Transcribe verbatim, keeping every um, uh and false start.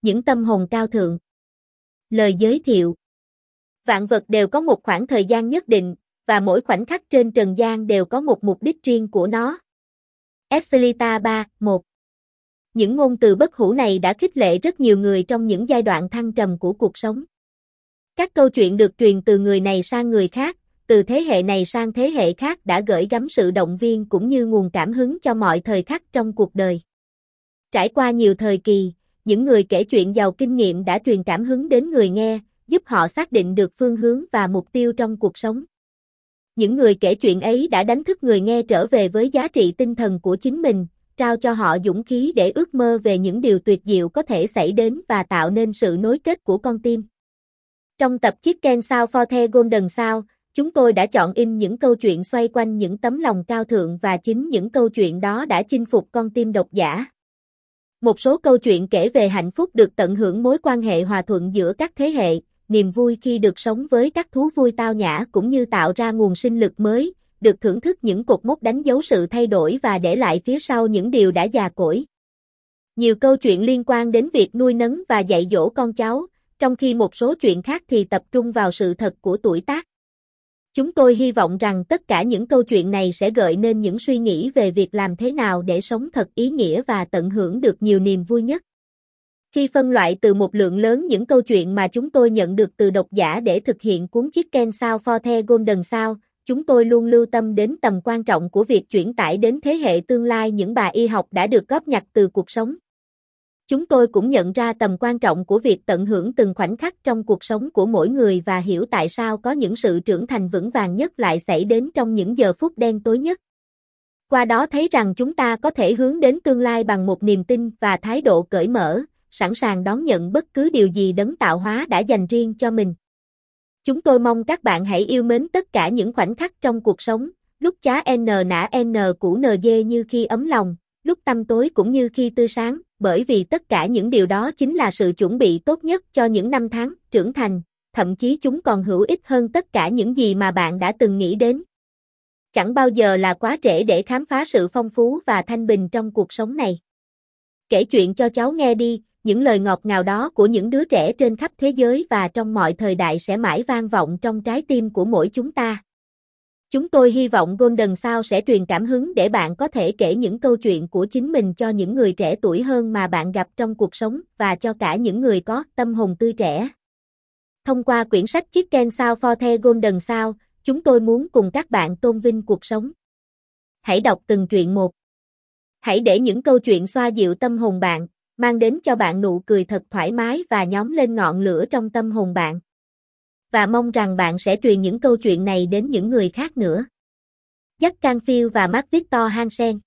Những tâm hồn cao thượng. Lời giới thiệu. Vạn vật đều có một khoảng thời gian nhất định, và mỗi khoảnh khắc trên trần gian đều có một mục đích riêng của nó. Esselita ba, một. Những ngôn từ bất hủ này đã khích lệ rất nhiều người trong những giai đoạn thăng trầm của cuộc sống. Các câu chuyện được truyền từ người này sang người khác, từ thế hệ này sang thế hệ khác đã gửi gắm sự động viên cũng như nguồn cảm hứng cho mọi thời khắc trong cuộc đời. Trải qua nhiều thời kỳ, những người kể chuyện giàu kinh nghiệm đã truyền cảm hứng đến người nghe, giúp họ xác định được phương hướng và mục tiêu trong cuộc sống. Những người kể chuyện ấy đã đánh thức người nghe trở về với giá trị tinh thần của chính mình, trao cho họ dũng khí để ước mơ về những điều tuyệt diệu có thể xảy đến và tạo nên sự nối kết của con tim. Trong tập Chicken Soup for the Golden Soup, chúng tôi đã chọn in những câu chuyện xoay quanh những tấm lòng cao thượng và chính những câu chuyện đó đã chinh phục con tim độc giả. Một số câu chuyện kể về hạnh phúc được tận hưởng mối quan hệ hòa thuận giữa các thế hệ, niềm vui khi được sống với các thú vui tao nhã cũng như tạo ra nguồn sinh lực mới, được thưởng thức những cột mốc đánh dấu sự thay đổi và để lại phía sau những điều đã già cỗi. Nhiều câu chuyện liên quan đến việc nuôi nấng và dạy dỗ con cháu, trong khi một số chuyện khác thì tập trung vào sự thật của tuổi tác. Chúng tôi hy vọng rằng tất cả những câu chuyện này sẽ gợi nên những suy nghĩ về việc làm thế nào để sống thật ý nghĩa và tận hưởng được nhiều niềm vui nhất. Khi phân loại từ một lượng lớn những câu chuyện mà chúng tôi nhận được từ độc giả để thực hiện cuốn Chicken Soup for the Golden Soup, chúng tôi luôn lưu tâm đến tầm quan trọng của việc chuyển tải đến thế hệ tương lai những bài y học đã được góp nhặt từ cuộc sống. Chúng tôi cũng nhận ra tầm quan trọng của việc tận hưởng từng khoảnh khắc trong cuộc sống của mỗi người và hiểu tại sao có những sự trưởng thành vững vàng nhất lại xảy đến trong những giờ phút đen tối nhất. Qua đó thấy rằng chúng ta có thể hướng đến tương lai bằng một niềm tin và thái độ cởi mở, sẵn sàng đón nhận bất cứ điều gì đấng tạo hóa đã dành riêng cho mình. Chúng tôi mong các bạn hãy yêu mến tất cả những khoảnh khắc trong cuộc sống, lúc chá n nã n củ nd như khi ấm lòng, lúc tăm tối cũng như khi tươi sáng, bởi vì tất cả những điều đó chính là sự chuẩn bị tốt nhất cho những năm tháng trưởng thành, thậm chí chúng còn hữu ích hơn tất cả những gì mà bạn đã từng nghĩ đến. Chẳng bao giờ là quá trễ để khám phá sự phong phú và thanh bình trong cuộc sống này. Kể chuyện cho cháu nghe đi, những lời ngọt ngào đó của những đứa trẻ trên khắp thế giới và trong mọi thời đại sẽ mãi vang vọng trong trái tim của mỗi chúng ta. Chúng tôi hy vọng Golden Soup sẽ truyền cảm hứng để bạn có thể kể những câu chuyện của chính mình cho những người trẻ tuổi hơn mà bạn gặp trong cuộc sống và cho cả những người có tâm hồn tươi trẻ. Thông qua quyển sách Chicken Soup for the Golden Soup, chúng tôi muốn cùng các bạn tôn vinh cuộc sống. Hãy đọc từng truyện một. Hãy để những câu chuyện xoa dịu tâm hồn bạn, mang đến cho bạn nụ cười thật thoải mái và nhóm lên ngọn lửa trong tâm hồn bạn. Và mong rằng bạn sẽ truyền những câu chuyện này đến những người khác nữa. Jack Canfield và Mark Victor Hansen.